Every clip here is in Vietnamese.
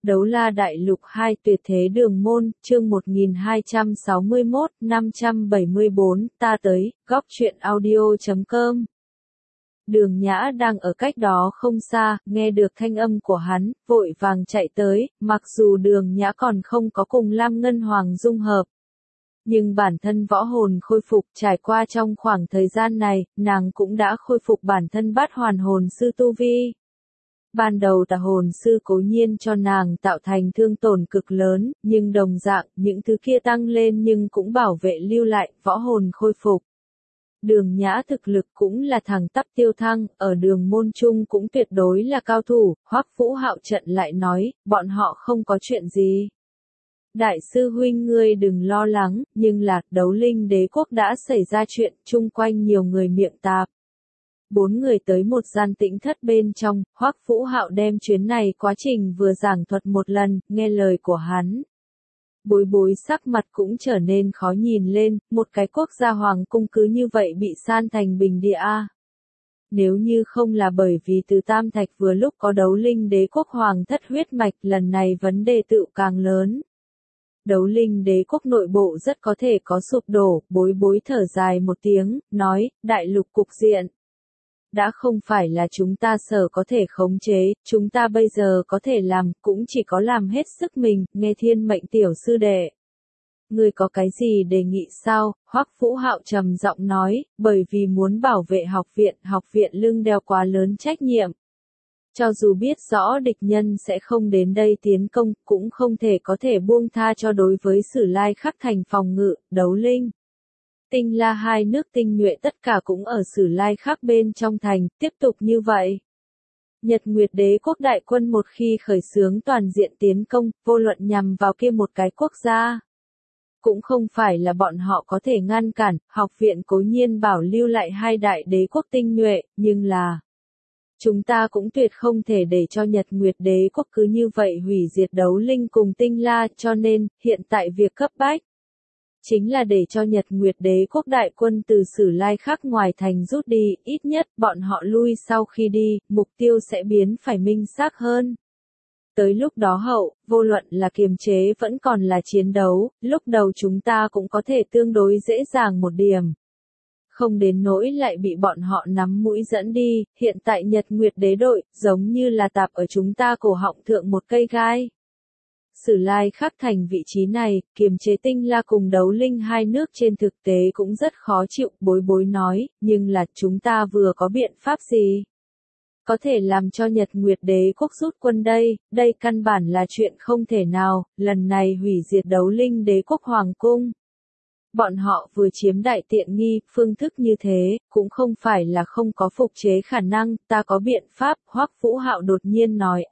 Đấu La Đại Lục 2 Tuyệt Thế Đường Môn, chương 1261, 574, ta tới, góc truyện audio.com. Đường Nhã đang ở cách đó không xa, nghe được thanh âm của hắn, vội vàng chạy tới, mặc dù Đường Nhã còn không có cùng Lam Ngân Hoàng dung hợp. Nhưng bản thân võ hồn khôi phục trải qua trong khoảng thời gian này, nàng cũng đã khôi phục bản thân bát hoàn hồn sư tu vi. Ban đầu tà hồn sư cố nhiên cho nàng tạo thành thương tổn cực lớn, nhưng đồng dạng, những thứ kia tăng lên nhưng cũng bảo vệ lưu lại, võ hồn khôi phục. Đường Nhã thực lực cũng là thẳng tắp tiêu thăng, ở đường môn trung cũng tuyệt đối là cao thủ, Hoắc Vũ Hạo trận lại nói, bọn họ không có chuyện gì. Đại sư huynh ngươi đừng lo lắng, nhưng là, Đấu Linh Đế Quốc đã xảy ra chuyện, chung quanh nhiều người miệng tạp. 4 người tới một gian tĩnh thất bên trong, Hoắc Vũ Hạo đem chuyến này quá trình vừa giảng thuật một lần, nghe lời của hắn. Bối bối sắc mặt cũng trở nên khó nhìn lên, một cái quốc gia hoàng cung cứ như vậy bị san thành bình địa a. Nếu như không là bởi vì từ Tam Thạch vừa lúc có Đấu Linh Đế Quốc hoàng thất huyết mạch, lần này vấn đề tựu càng lớn. Đấu Linh Đế Quốc nội bộ rất có thể có sụp đổ, bối bối thở dài một tiếng, nói, đại lục cục diện. Đã không phải là chúng ta sở có thể khống chế, chúng ta bây giờ có thể làm, cũng chỉ có làm hết sức mình, nghe thiên mệnh tiểu sư đệ. Ngươi có cái gì đề nghị sao? Hoắc Vũ Hạo trầm giọng nói, bởi vì muốn bảo vệ học viện lưng đeo quá lớn trách nhiệm. Cho dù biết rõ địch nhân sẽ không đến đây tiến công, cũng không thể có thể buông tha cho đối với Sử Lai Khắc thành phòng ngự, Đấu Linh. Tinh La hai nước tinh nhuệ tất cả cũng ở Sử Lai Khắc bên trong thành, tiếp tục như vậy. Nhật Nguyệt Đế Quốc đại quân một khi khởi xướng toàn diện tiến công, vô luận nhằm vào kia một cái quốc gia. Cũng không phải là bọn họ có thể ngăn cản, học viện cố nhiên bảo lưu lại hai đại đế quốc tinh nhuệ, nhưng là... Chúng ta cũng tuyệt không thể để cho Nhật Nguyệt Đế Quốc cứ như vậy hủy diệt Đấu Linh cùng Tinh La, cho nên, hiện tại việc cấp bách. Chính là để cho Nhật Nguyệt Đế Quốc đại quân từ Sử Lai Khắc ngoài thành rút đi, ít nhất bọn họ lui sau khi đi, mục tiêu sẽ biến phải minh xác hơn. Tới lúc đó hậu, vô luận là kiềm chế vẫn còn là chiến đấu, lúc đầu chúng ta cũng có thể tương đối dễ dàng một điểm. Không đến nỗi lại bị bọn họ nắm mũi dẫn đi, hiện tại Nhật Nguyệt Đế đội, giống như là tạp ở chúng ta cổ họng thượng một cây gai. Sử Lai Khắc thành vị trí này, kiềm chế Tinh La cùng Đấu Linh hai nước trên thực tế cũng rất khó chịu, bối bối nói, nhưng là chúng ta vừa có biện pháp gì? Có thể làm cho Nhật Nguyệt Đế Quốc rút quân đây căn bản là chuyện không thể nào, lần này hủy diệt Đấu Linh Đế Quốc Hoàng Cung. Bọn họ vừa chiếm đại tiện nghi, phương thức như thế, cũng không phải là không có phục chế khả năng, ta có biện pháp, Hoắc Vũ Hạo đột nhiên nói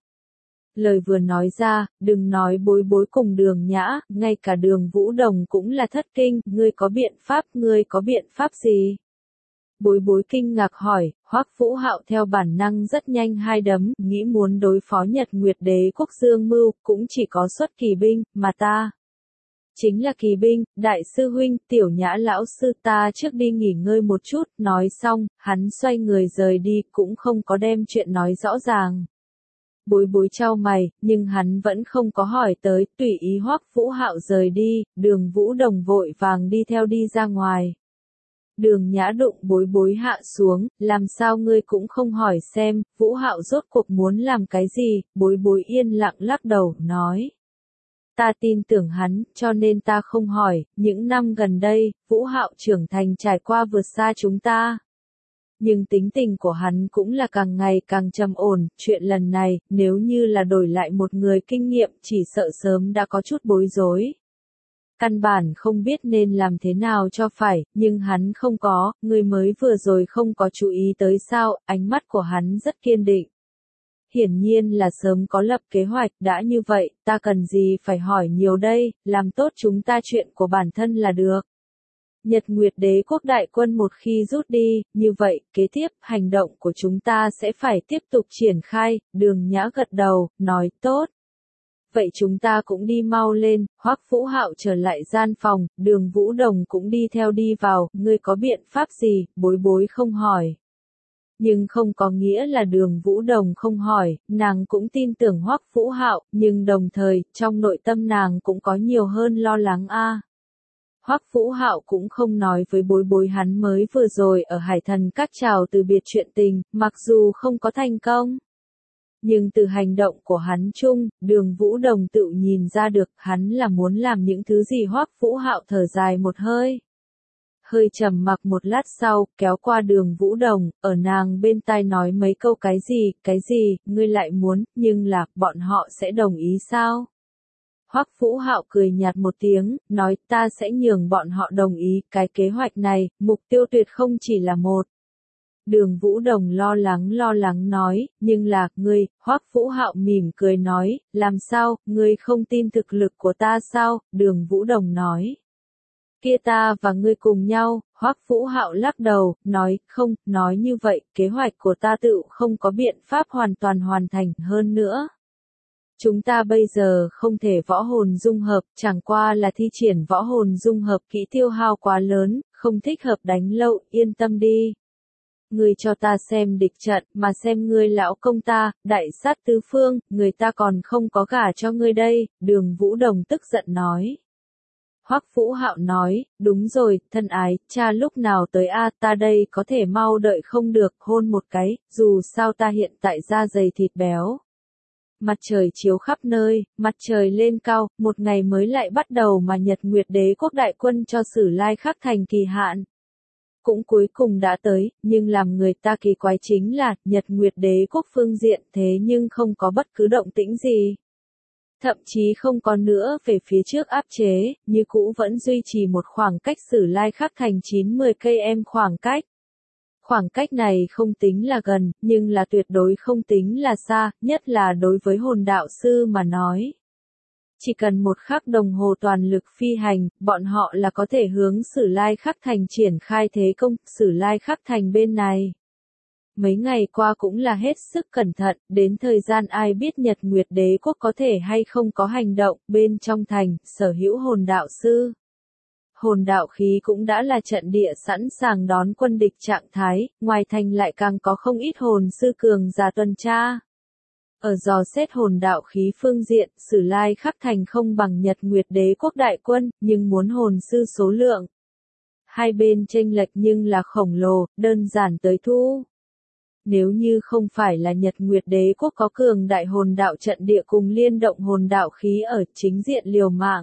Lời vừa nói ra, đừng nói bối bối cùng Đường Nhã, ngay cả Đường Vũ Đồng cũng là thất kinh, ngươi có biện pháp gì? Bối bối kinh ngạc hỏi, Hoắc Vũ Hạo theo bản năng rất nhanh hai đấm, nghĩ muốn đối phó Nhật Nguyệt Đế Quốc dương mưu, cũng chỉ có xuất kỳ binh, mà ta. Chính là kỳ binh, đại sư huynh, Tiểu Nhã lão sư ta trước đi nghỉ ngơi một chút, nói xong, hắn xoay người rời đi, cũng không có đem chuyện nói rõ ràng. Bối bối trao mày, nhưng hắn vẫn không có hỏi tới, tùy ý Hoắc Vũ Hạo rời đi, Đường Vũ Đồng vội vàng đi theo đi ra ngoài. Đường Nhã đụng bối bối hạ xuống, làm sao ngươi cũng không hỏi xem, Vũ Hạo rốt cuộc muốn làm cái gì, bối bối yên lặng lắc đầu, nói. Ta tin tưởng hắn, cho nên ta không hỏi, những năm gần đây, Vũ Hạo trưởng thành trải qua vượt xa chúng ta. Nhưng tính tình của hắn cũng là càng ngày càng trầm ổn, chuyện lần này, nếu như là đổi lại một người kinh nghiệm, chỉ sợ sớm đã có chút bối rối. Căn bản không biết nên làm thế nào cho phải, nhưng hắn không có, người mới vừa rồi không có chú ý tới sao, ánh mắt của hắn rất kiên định. Hiển nhiên là sớm có lập kế hoạch, đã như vậy, ta cần gì phải hỏi nhiều đây, làm tốt chúng ta chuyện của bản thân là được. Nhật Nguyệt Đế Quốc đại quân một khi rút đi, như vậy, kế tiếp, hành động của chúng ta sẽ phải tiếp tục triển khai, Đường Nhã gật đầu, nói tốt. Vậy chúng ta cũng đi mau lên, Hoắc Vũ Hạo trở lại gian phòng, Đường Vũ Đồng cũng đi theo đi vào, ngươi có biện pháp gì, bối bối không hỏi. Nhưng không có nghĩa là Đường Vũ Đồng không hỏi, nàng cũng tin tưởng Hoắc Vũ Hạo, nhưng đồng thời, trong nội tâm nàng cũng có nhiều hơn lo lắng a. Hoắc Vũ Hạo cũng không nói với Bối Bối hắn mới vừa rồi ở Hải Thần Các chào từ biệt chuyện tình, mặc dù không có thành công. Nhưng từ hành động của hắn chung, Đường Vũ Đồng tự nhìn ra được hắn là muốn làm những thứ gì. Hoắc Vũ Hạo thở dài một hơi. Hơi trầm mặc một lát sau, kéo qua Đường Vũ Đồng, ở nàng bên tai nói mấy câu cái gì, ngươi lại muốn, nhưng là, bọn họ sẽ đồng ý sao? Hoắc Vũ Hạo cười nhạt một tiếng, nói ta sẽ nhường bọn họ đồng ý, cái kế hoạch này, mục tiêu tuyệt không chỉ là một. Đường Vũ Đồng lo lắng nói, nhưng là, ngươi, Hoắc Vũ Hạo mỉm cười nói, làm sao, ngươi không tin thực lực của ta sao? Đường Vũ Đồng nói. Kia ta và ngươi cùng nhau, Hoắc Vũ Hạo lắc đầu, nói, không, nói như vậy, kế hoạch của ta tự không có biện pháp hoàn toàn hoàn thành hơn nữa. Chúng ta bây giờ không thể võ hồn dung hợp, chẳng qua là thi triển võ hồn dung hợp kỹ tiêu hao quá lớn, không thích hợp đánh lâu, yên tâm đi. Ngươi cho ta xem địch trận, mà xem ngươi lão công ta, đại sát tứ phương, người ta còn không có gả cho ngươi đây, Đường Vũ Đồng tức giận nói. Hoắc Vũ Hạo nói, đúng rồi, thân ái, cha lúc nào tới a, ta đây có thể mau đợi không được, hôn một cái, dù sao ta hiện tại da dày thịt béo. Mặt trời chiếu khắp nơi, mặt trời lên cao, một ngày mới lại bắt đầu mà Nhật Nguyệt Đế quốc đại quân cho Sử Lai Khắc thành kỳ hạn. Cũng cuối cùng đã tới, nhưng làm người ta kỳ quái chính là, Nhật Nguyệt Đế quốc phương diện thế nhưng không có bất cứ động tĩnh gì. Thậm chí không có nữa về phía trước áp chế, như cũ vẫn duy trì một khoảng cách Sử Lai Khắc thành 9-10 km khoảng cách. Khoảng cách này không tính là gần, nhưng là tuyệt đối không tính là xa, nhất là đối với hồn đạo sư mà nói. Chỉ cần một khắc đồng hồ toàn lực phi hành, bọn họ là có thể hướng Sử Lai Khắc thành triển khai thế công, Sử Lai Khắc thành bên này. Mấy ngày qua cũng là hết sức cẩn thận, đến thời gian ai biết Nhật Nguyệt Đế quốc có thể hay không có hành động, bên trong thành, sở hữu hồn đạo sư. Hồn đạo khí cũng đã là trận địa sẵn sàng đón quân địch trạng thái, ngoài thành lại càng có không ít hồn sư cường giả tuần tra. Ở dò xét hồn đạo khí phương diện, Sử Lai Khắc thành không bằng Nhật Nguyệt Đế quốc đại quân, nhưng muốn hồn sư số lượng. Hai bên chênh lệch nhưng là khổng lồ, đơn giản tới thu. Nếu như không phải là Nhật Nguyệt Đế quốc có cường đại hồn đạo trận địa cùng liên động hồn đạo khí ở chính diện liều mạng.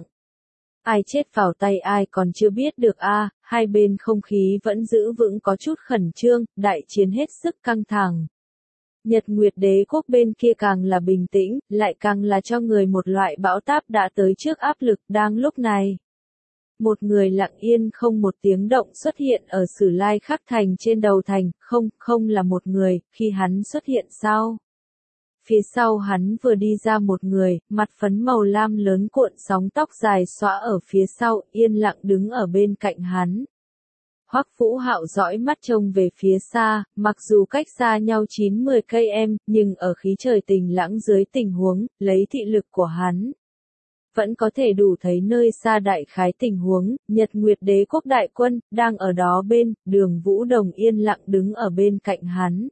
Ai chết vào tay ai còn chưa biết được a, hai bên không khí vẫn giữ vững có chút khẩn trương, đại chiến hết sức căng thẳng. Nhật Nguyệt Đế quốc bên kia càng là bình tĩnh, lại càng là cho người một loại bão táp đã tới trước áp lực đang lúc này. Một người lặng yên không một tiếng động xuất hiện ở Sử Lai Khắc thành trên đầu thành, không là một người, khi hắn xuất hiện sau. Phía sau hắn vừa đi ra một người, mặt phấn màu lam lớn cuộn sóng tóc dài xõa ở phía sau, yên lặng đứng ở bên cạnh hắn. Hoắc Vũ Hạo dõi mắt trông về phía xa, mặc dù cách xa nhau 9-10 km, nhưng ở khí trời tình lãng dưới tình huống, lấy thị lực của hắn. Vẫn có thể đủ thấy nơi xa đại khái tình huống, Nhật Nguyệt Đế quốc đại quân, đang ở đó bên, Đường Vũ Đồng yên lặng đứng ở bên cạnh hắn.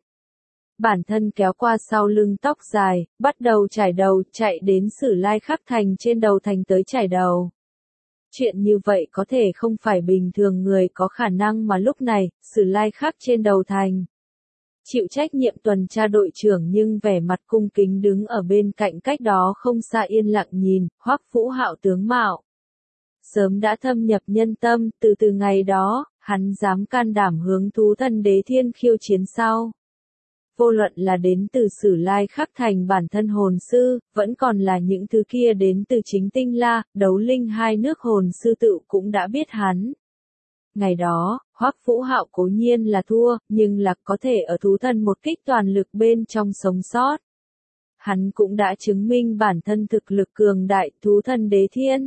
Bản thân kéo qua sau lưng tóc dài, bắt đầu chải đầu, chạy đến Sử Lai Khắc thành trên đầu thành tới chải đầu. Chuyện như vậy có thể không phải bình thường người có khả năng mà lúc này, Sử Lai Khắc trên đầu thành. Chịu trách nhiệm tuần tra đội trưởng nhưng vẻ mặt cung kính đứng ở bên cạnh cách đó không xa yên lặng nhìn, Hoắc Vũ Hạo tướng mạo. Sớm đã thâm nhập nhân tâm, từ ngày đó, hắn dám can đảm hướng thú thần đế thiên khiêu chiến sau. Vô luận là đến từ Sử Lai Khắc thành bản thân hồn sư, vẫn còn là những thứ kia đến từ chính Tinh La, Đấu Linh hai nước hồn sư tự cũng đã biết hắn. Ngày đó, Hoắc Vũ Hạo cố nhiên là thua, nhưng là có thể ở thú thần một kích toàn lực bên trong sống sót. Hắn cũng đã chứng minh bản thân thực lực cường đại thú thần đế thiên.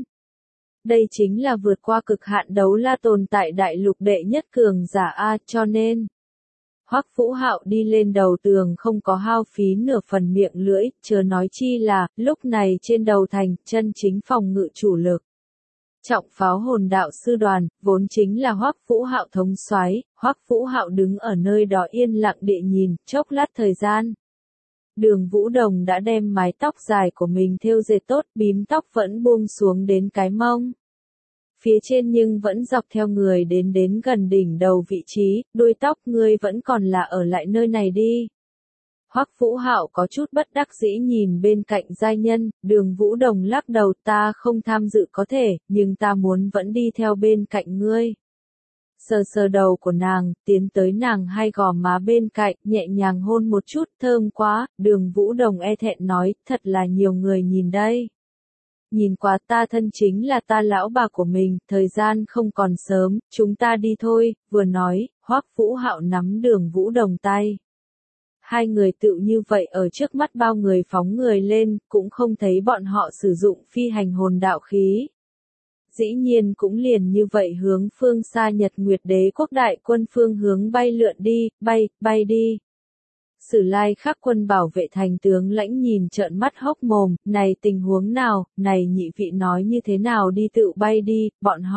Đây chính là vượt qua cực hạn đấu la tồn tại đại lục đệ nhất cường giả A cho nên. Hoắc Vũ Hạo đi lên đầu tường không có hao phí nửa phần miệng lưỡi, chớ nói chi là, lúc này trên đầu thành, chân chính phòng ngự chủ lực. Trọng pháo hồn đạo sư đoàn, vốn chính là Hoắc Vũ Hạo thống soái, Hoắc Vũ Hạo đứng ở nơi đó yên lặng địa nhìn, chốc lát thời gian. Đường Vũ Đồng đã đem mái tóc dài của mình thêu dệt tốt, bím tóc vẫn buông xuống đến cái mông. Phía trên nhưng vẫn dọc theo người đến gần đỉnh đầu vị trí, đuôi tóc ngươi vẫn còn là ở lại nơi này đi. Hoắc Vũ Hạo có chút bất đắc dĩ nhìn bên cạnh giai nhân, Đường Vũ Đồng lắc đầu, ta không tham dự có thể, nhưng ta muốn vẫn đi theo bên cạnh ngươi. Sờ sờ đầu của nàng, tiến tới nàng hai gò má bên cạnh, nhẹ nhàng hôn một chút, thơm quá, Đường Vũ Đồng e thẹn nói, thật là nhiều người nhìn đây. Nhìn quá, ta thân chính là ta lão bà của mình, thời gian không còn sớm, chúng ta đi thôi, vừa nói, Hoắc Vũ Hạo nắm Đường Vũ Đồng tay. Hai người tự như vậy ở trước mắt bao người phóng người lên, cũng không thấy bọn họ sử dụng phi hành hồn đạo khí. Dĩ nhiên cũng liền như vậy hướng phương xa Nhật Nguyệt Đế quốc đại quân phương hướng bay lượn đi, bay đi. Sử Lai Khắc quân bảo vệ thành tướng lãnh nhìn trợn mắt hốc mồm, này tình huống nào, này nhị vị nói như thế nào đi tự bay đi,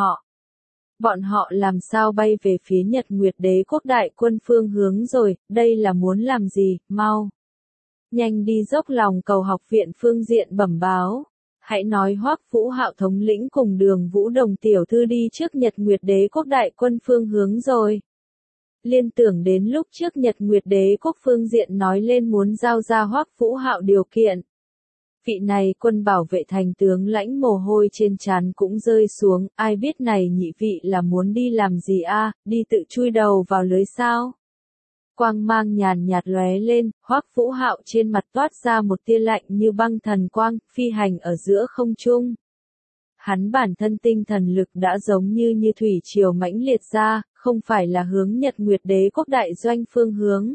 Bọn họ làm sao bay về phía Nhật Nguyệt Đế quốc đại quân phương hướng rồi, đây là muốn làm gì, mau. Nhanh đi dốc lòng cầu học viện phương diện bẩm báo. Hãy nói Hoắc Vũ Hạo thống lĩnh cùng Đường Vũ Đồng tiểu thư đi trước Nhật Nguyệt Đế quốc đại quân phương hướng rồi. Liên tưởng đến lúc trước Nhật Nguyệt Đế quốc phương diện nói lên muốn giao ra Hoắc Vũ Hạo điều kiện. Vị này quân bảo vệ thành tướng lãnh mồ hôi trên trán cũng rơi xuống, ai biết này nhị vị là muốn đi làm gì a, đi tự chui đầu vào lưới sao? Quang mang nhàn nhạt lóe lên, Hoắc Vũ Hạo trên mặt toát ra một tia lạnh như băng thần quang, phi hành ở giữa không trung. Hắn bản thân tinh thần lực đã giống như thủy triều mãnh liệt ra, không phải là hướng Nhật Nguyệt Đế quốc đại doanh phương hướng,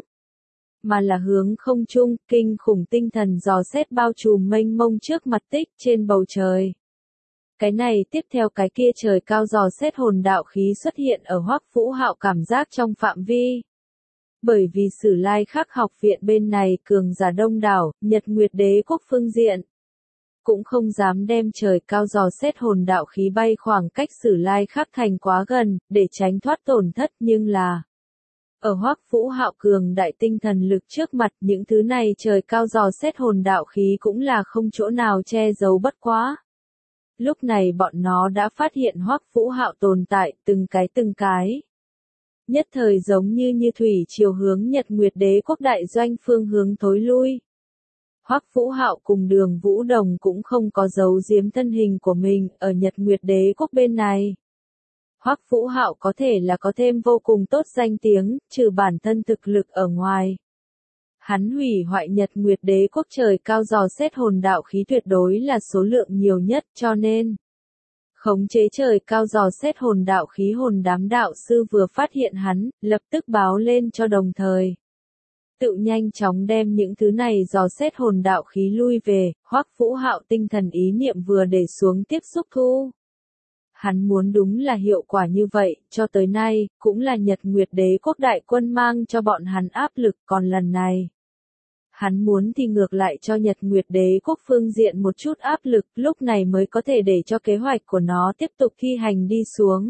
mà là hướng không trung, kinh khủng tinh thần dò xét bao trùm mênh mông trước mặt tích trên bầu trời. Cái này tiếp theo cái kia trời cao dò xét hồn đạo khí xuất hiện ở Hoắc Vũ Hạo cảm giác trong phạm vi. Bởi vì Sử Lai Khắc học viện bên này cường giả đông đảo, Nhật Nguyệt Đế quốc phương diện cũng không dám đem trời cao dò xét hồn đạo khí bay khoảng cách Sử Lai Khắc thành quá gần, để tránh thoát tổn thất, nhưng là ở Hoắc Vũ Hạo cường đại tinh thần lực trước mặt, những thứ này trời cao dò xét hồn đạo khí cũng là không chỗ nào che giấu bất quá. Lúc này bọn nó đã phát hiện Hoắc Vũ Hạo tồn tại, từng cái. Nhất thời giống như thủy chiều hướng Nhật Nguyệt Đế quốc đại doanh phương hướng thối lui. Hoắc Vũ Hạo cùng Đường Vũ Đồng cũng không có giấu giếm thân hình của mình ở Nhật Nguyệt Đế quốc bên này. Hoắc Vũ Hạo có thể là có thêm vô cùng tốt danh tiếng, trừ bản thân thực lực ở ngoài. Hắn hủy hoại Nhật Nguyệt Đế quốc trời cao dò xét hồn đạo khí tuyệt đối là số lượng nhiều nhất, cho nên khống chế trời cao dò xét hồn đạo khí hồn đám đạo sư vừa phát hiện hắn, lập tức báo lên cho đồng thời. Tự nhanh chóng đem những thứ này dò xét hồn đạo khí lui về, Hoắc Vũ Hạo tinh thần ý niệm vừa để xuống tiếp xúc thu. Hắn muốn đúng là hiệu quả như vậy, cho tới nay, cũng là Nhật Nguyệt Đế quốc đại quân mang cho bọn hắn áp lực, còn lần này. Hắn muốn thì ngược lại cho Nhật Nguyệt Đế quốc phương diện một chút áp lực, lúc này mới có thể để cho kế hoạch của nó tiếp tục thi hành đi xuống.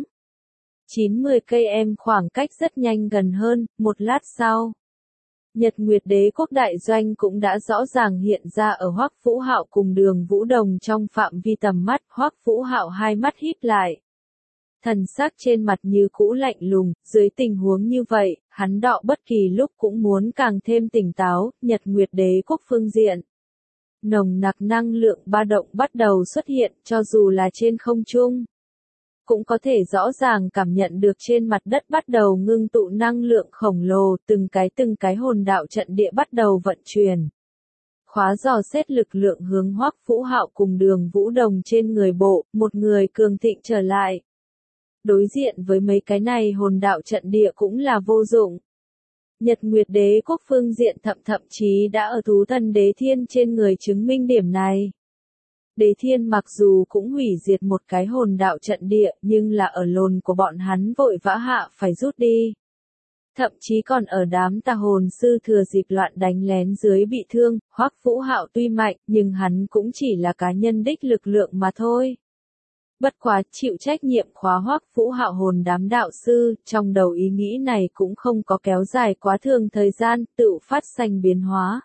90 cây em khoảng cách rất nhanh gần hơn, một lát sau. Nhật Nguyệt Đế quốc đại doanh cũng đã rõ ràng hiện ra ở Hoắc Vũ Hạo cùng Đường Vũ Đồng trong phạm vi tầm mắt, Hoắc Vũ Hạo hai mắt híp lại. Thần sắc trên mặt như cũ lạnh lùng, dưới tình huống như vậy, hắn đọ bất kỳ lúc cũng muốn càng thêm tỉnh táo, Nhật Nguyệt Đế quốc phương diện. Nồng nặc năng lượng ba động bắt đầu xuất hiện, cho dù là trên không trung. Cũng có thể rõ ràng cảm nhận được trên mặt đất bắt đầu ngưng tụ năng lượng khổng lồ, từng cái hồn đạo trận địa bắt đầu vận chuyển. Khóa dò xét lực lượng hướng Hoắc Vũ Hạo cùng Đường Vũ Đồng trên người bộ, một người cường thịnh trở lại. Đối diện với mấy cái này hồn đạo trận địa cũng là vô dụng. Nhật Nguyệt Đế quốc phương diện thậm chí đã ở thú thần Đế Thiên trên người chứng minh điểm này. Đế Thiên mặc dù cũng hủy diệt một cái hồn đạo trận địa, nhưng là ở lồn của bọn hắn vội vã hạ phải rút đi. Thậm chí còn ở đám tà hồn sư thừa dịp loạn đánh lén dưới bị thương, Hoắc Vũ Hạo tuy mạnh, nhưng hắn cũng chỉ là cá nhân đích lực lượng mà thôi. Bất quá chịu trách nhiệm khóa Hoắc Vũ Hạo hồn đám đạo sư, trong đầu ý nghĩ này cũng không có kéo dài quá thường thời gian, tự phát sinh biến hóa.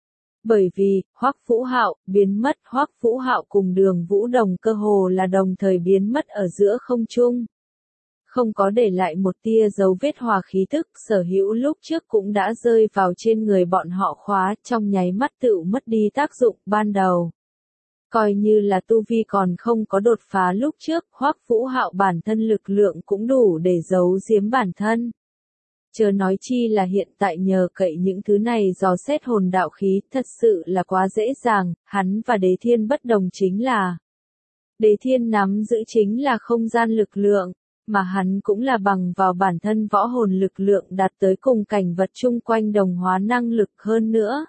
Bởi vì, Hoắc Vũ Hạo biến mất, Hoắc Vũ Hạo cùng Đường Vũ Đồng cơ hồ là đồng thời biến mất ở giữa không trung. Không có để lại một tia dấu vết hòa khí tức, sở hữu lúc trước cũng đã rơi vào trên người bọn họ khóa, trong nháy mắt tự mất đi tác dụng ban đầu. Coi như là tu vi còn không có đột phá lúc trước, Hoắc Vũ Hạo bản thân lực lượng cũng đủ để giấu giếm bản thân. Chớ nói chi là hiện tại nhờ cậy những thứ này dò xét hồn đạo khí, thật sự là quá dễ dàng, hắn và Đế Thiên bất đồng chính là Đế Thiên nắm giữ chính là không gian lực lượng, mà hắn cũng là bằng vào bản thân võ hồn lực lượng đạt tới cùng cảnh vật chung quanh đồng hóa năng lực hơn nữa.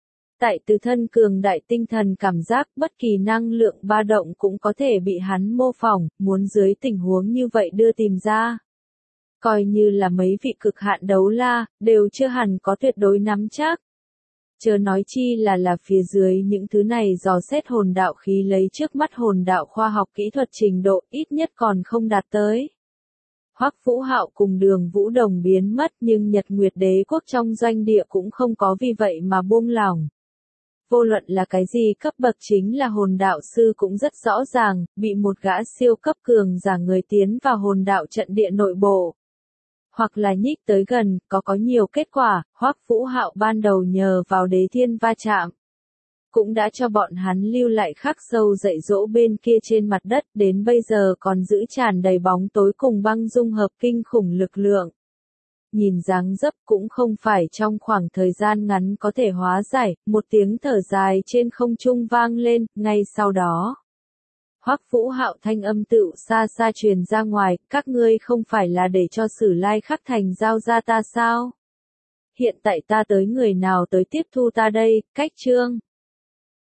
Tại từ thân cường đại tinh thần cảm giác bất kỳ năng lượng ba động cũng có thể bị hắn mô phỏng, muốn dưới tình huống như vậy đưa tìm ra. Coi như là mấy vị cực hạn đấu la, đều chưa hẳn có tuyệt đối nắm chắc. Chớ nói chi là phía dưới những thứ này dò xét hồn đạo khí lấy trước mắt hồn đạo khoa học kỹ thuật trình độ ít nhất còn không đạt tới. Hoắc Vũ Hạo cùng Đường Vũ Đồng biến mất nhưng Nhật Nguyệt Đế quốc trong doanh địa cũng không có vì vậy mà buông lỏng. Vô luận là cái gì cấp bậc chính là hồn đạo sư cũng rất rõ ràng, bị một gã siêu cấp cường giả người tiến vào hồn đạo trận địa nội bộ. Hoặc là nhích tới gần, có nhiều kết quả, Hoắc Vũ Hạo ban đầu nhờ vào Đế Thiên va chạm. Cũng đã cho bọn hắn lưu lại khắc sâu dạy dỗ bên kia trên mặt đất, đến bây giờ còn giữ tràn đầy bóng tối cùng băng dung hợp kinh khủng lực lượng. Nhìn dáng dấp cũng không phải trong khoảng thời gian ngắn có thể hóa giải, một tiếng thở dài trên không trung vang lên, ngay sau đó. Hoắc Vũ Hạo thanh âm tựu xa xa truyền ra ngoài, các ngươi không phải là để cho Sử Lai Khắc Thành giao ra ta sao? Hiện tại ta tới người nào tới tiếp thu ta đây, cách chương.